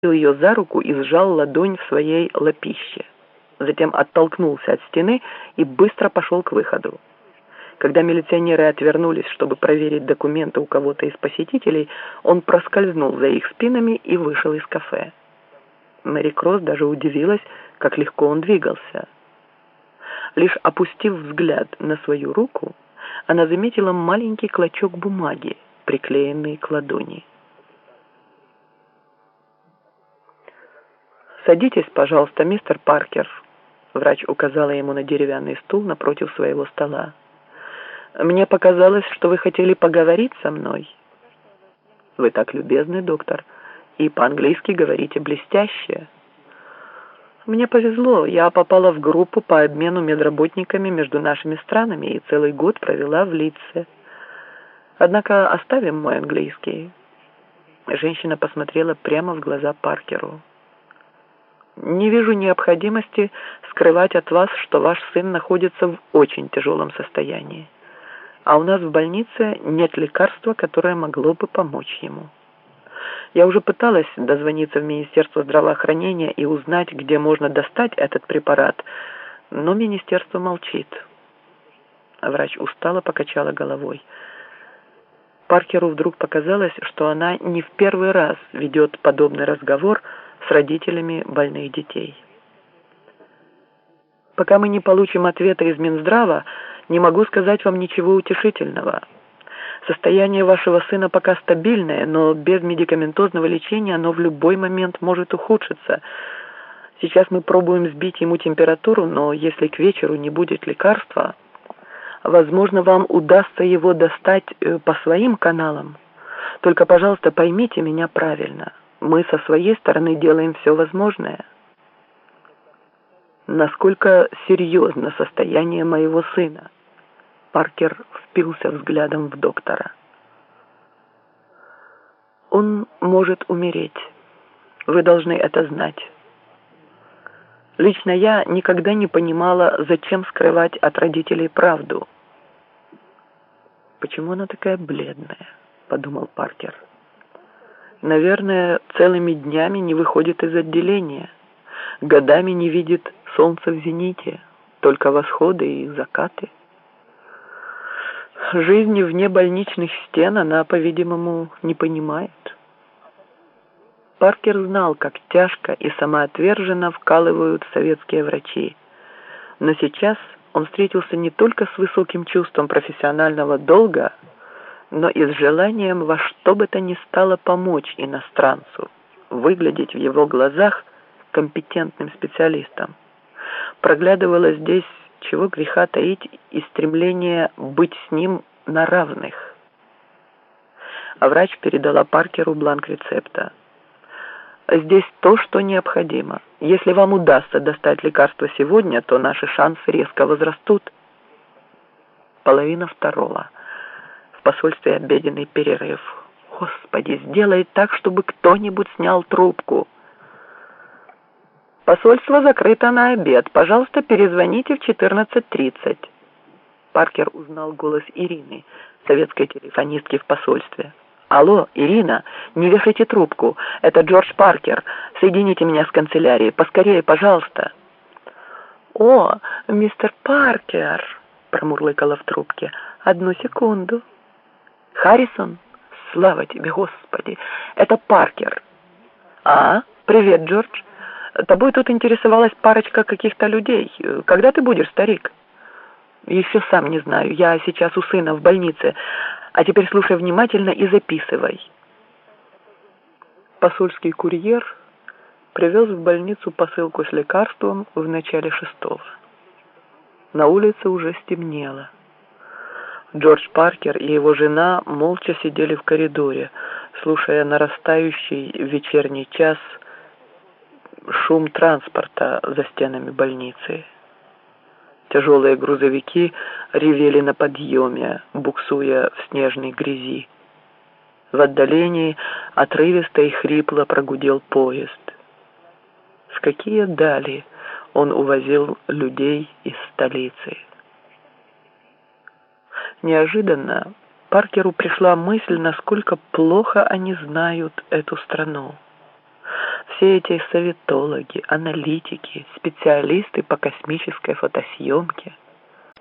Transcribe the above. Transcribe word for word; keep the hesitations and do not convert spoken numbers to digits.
ее за руку и сжал ладонь в своей лапище. Затем оттолкнулся от стены и быстро пошел к выходу. Когда милиционеры отвернулись, чтобы проверить документы у кого-то из посетителей, он проскользнул за их спинами и вышел из кафе. Мэри Кросс даже удивилась, как легко он двигался. Лишь опустив взгляд на свою руку, она заметила маленький клочок бумаги, приклеенный к ладони. «Садитесь, пожалуйста, мистер Паркер», — врач указала ему на деревянный стул напротив своего стола. «Мне показалось, что вы хотели поговорить со мной». «Вы так любезны, доктор, и по-английски говорите блестяще». «Мне повезло, я попала в группу по обмену медработниками между нашими странами и целый год провела в Лидсе. Однако оставим мой английский». Женщина посмотрела прямо в глаза Паркеру. «Не вижу необходимости скрывать от вас, что ваш сын находится в очень тяжелом состоянии, а у нас в больнице нет лекарства, которое могло бы помочь ему. Я уже пыталась дозвониться в Министерство здравоохранения и узнать, где можно достать этот препарат, но министерство молчит». Врач устало покачала головой. Паркеру вдруг показалось, что она не в первый раз ведет подобный разговор с родителями больных детей. «Пока мы не получим ответа из Минздрава, не могу сказать вам ничего утешительного. Состояние вашего сына пока стабильное, но без медикаментозного лечения оно в любой момент может ухудшиться. Сейчас мы пробуем сбить ему температуру, но если к вечеру не будет лекарства, возможно, вам удастся его достать по своим каналам. Только, пожалуйста, поймите меня правильно. Мы со своей стороны делаем все возможное». «Насколько серьезно состояние моего сына?» Паркер впился взглядом в доктора. «Он может умереть. Вы должны это знать. Лично я никогда не понимала, зачем скрывать от родителей правду». «Почему она такая бледная?» — подумал Паркер. «Наверное, целыми днями не выходит из отделения, годами не видит солнца в зените, только восходы и закаты. Жизни вне больничных стен она, по-видимому, не понимает». Паркер знал, как тяжко и самоотверженно вкалывают советские врачи, но сейчас он встретился не только с высоким чувством профессионального долга, но и с желанием во что бы то ни стало помочь иностранцу, выглядеть в его глазах компетентным специалистом. Проглядывало здесь, чего греха таить, и стремление быть с ним на равных. А врач передала Паркеру бланк рецепта. «Здесь то, что необходимо. Если вам удастся достать лекарство сегодня, то наши шансы резко возрастут». Половина второго. В посольстве обеденный перерыв. «Господи, сделай так, чтобы кто-нибудь снял трубку». «Посольство закрыто на обед. Пожалуйста, перезвоните в четырнадцать тридцать». Паркер узнал голос Ирины, советской телефонистки в посольстве. «Алло, Ирина, не вешайте трубку. Это Джордж Паркер. Соедините меня с канцелярией. Поскорее, пожалуйста». «О, мистер Паркер», — промурлыкала в трубке. «Одну секунду». «Харрисон? Слава тебе, Господи! Это Паркер». «А, привет, Джордж. Тобой тут интересовалась парочка каких-то людей. Когда ты будешь, старик?» «Еще сам не знаю. Я сейчас у сына в больнице. А теперь слушай внимательно и записывай». Посольский курьер привез в больницу посылку с лекарством в начале шестого. На улице уже стемнело. Джордж Паркер и его жена молча сидели в коридоре, слушая нарастающий в вечерний час шум транспорта за стенами больницы. Тяжелые грузовики ревели на подъеме, буксуя в снежной грязи. В отдалении отрывисто и хрипло прогудел поезд. В какие дали он увозил людей из столицы. Неожиданно Паркеру пришла мысль, насколько плохо они знают эту страну. все эти советологи, аналитики, специалисты по космической фотосъемке